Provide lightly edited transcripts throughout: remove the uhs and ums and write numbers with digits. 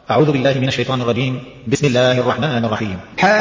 أعوذ بالله من الشيطان الرجيم. بسم الله الرحمن الرحيم.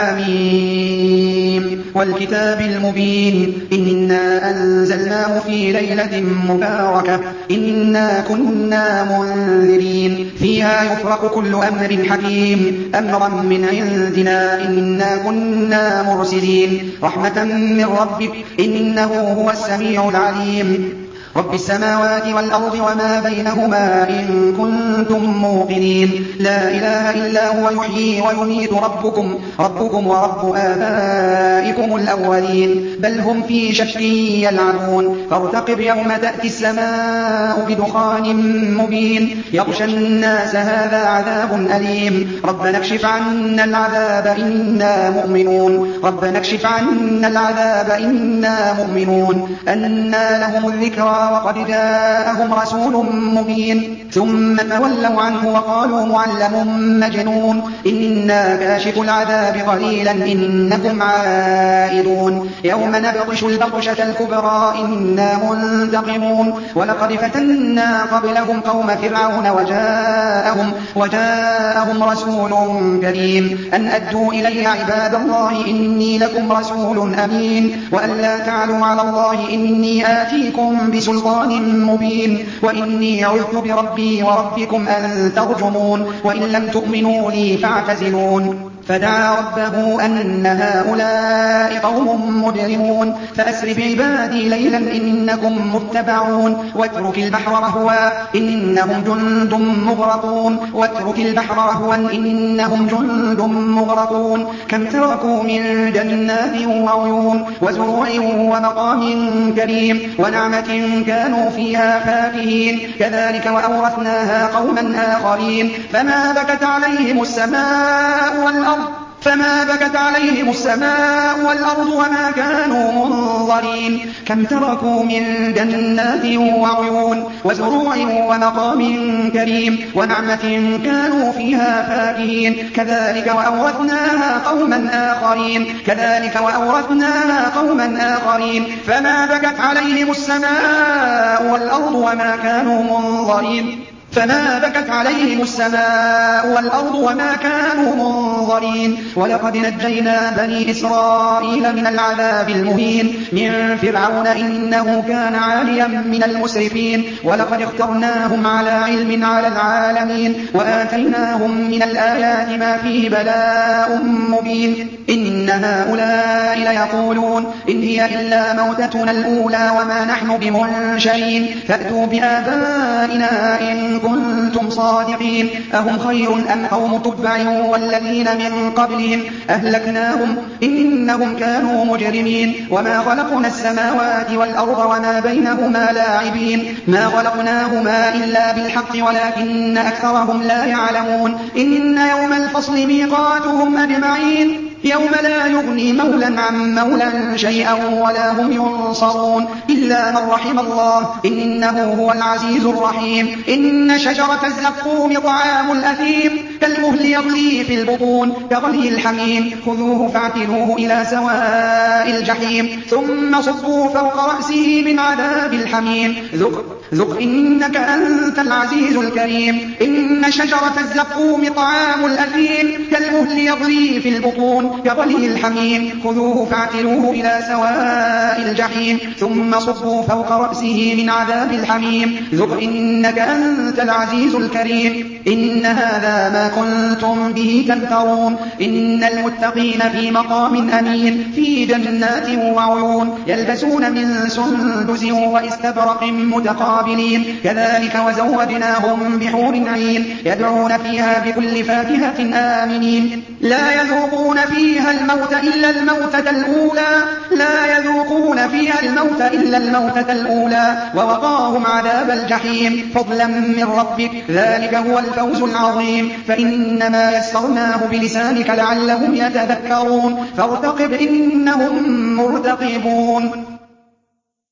حميم والكتاب المبين إنا أنزلناه في ليلة مباركة إنا كنا منذرين فيها يفرق كل أمر حكيم أمرا من عندنا إنا كنا مرسلين رحمة من ربك إنه هو السميع العليم رب السماوات والأرض وما بينهما إن كنتم موقنين لا إله إلا هو يحيي ويميت ربكم ورب آبائكم الأولين بل هم في شك يلعبون فارتقب يوم تأتي السماء بدخان مبين يغشى الناس هذا عذاب أليم ربنا اكشف عنا العذاب إنا مؤمنون ربنا اكشف عنا العذاب إنا مؤمنون أنى لهم الذكرى وقد جاءهم رسول مبين ثم تولوا عنه وقالوا معلم مجنون إنا كاشف العذاب قليلا إنكم عائدون يوم نبطش البطشة الكبرى إنا منتقمون ولقد فتنا قبلهم قوم فرعون وجاءهم رسول كريم أن أدوا إلي عباد الله إني لكم رسول أمين وأن لا تعلوا على الله إني آتيكم بسلطان مبين وإني عذت بربي وربكم أن ترجمون وإن لم تؤمنوا لي فاعتزلون فدعا ربه أن هؤلاء قوم مجرمون فأسر بعبادي ليلا إنكم متبعون واترك البحر رهوا إنهم جند مغرقون كم تركوا من جنات وعيون وزروع ومقام كريم ونعمة كانوا فيها فاكهين كذلك وأورثناها قوما آخرين فما بكت عليهم السماء والأرض وما كانوا منظرين كم تركوا من جنات وعيون وزروع ومقام كريم ونعمة كانوا فيها فاكهين كذلك وأورثناها قوما آخرين فما بكت عليهم السماء والأرض وما كانوا منظرين ولقد نجينا بني إسرائيل من العذاب المهين من فرعون إنه كان عاليا من المسرفين ولقد اخترناهم على علم على العالمين وآتيناهم من الآيات ما فيه بلاء مبين إن هؤلاء ليقولون إن هي إلا موتتنا الأولى وما نحن بمنشرين فأتوا بآبائنا إن كنتم صادقين أهم خير أم قوم تبع والذين من قبلهم أهلكناهم إنهم كانوا مجرمين وما خلقنا السماوات والأرض وما بينهما لاعبين ما خلقناهما إلا بالحق ولكن أكثرهم لا يعلمون إن يوم الفصل ميقاتهم أجمعين يوم لا يغني مولا عن مولا شيئا ولا هم ينصرون إلا من رحم الله إنه هو العزيز الرحيم إن شجرة الزقوم طعام الأثيم كالمهل يغلي في البطون كغلي الحميم خذوه فاعتلوه إلى سواء الجحيم ثم صبوا فوق رأسه من عذاب الحميم ذق إنك أنت العزيز الكريم إن شجرة الزقوم طعام الأثيم كالمهل يغلي في البطون كغلي الحميم خذوه فاعتلوه إلى سواء الجحيم ثم صبوا فوق رأسه من عذاب الحميم ذق إنك أنت العزيز الكريم إن هذا ما كنتم به تمترون إن المتقين في مقام أمين في جنات وعيون يلبسون من سندس واستبرق متقابلين كذلك وزودناهم بحور عين يدعون فيها بكل فاكهة آمنين لا يذوقون فيها الموت إلا الموتة الأولى ووقاهم عذاب الجحيم فضلا من ربك ذلك هو الفوز العظيم فإنما يسرناه بلسانك لعلهم يتذكرون فارتقب إنهم مرتقبون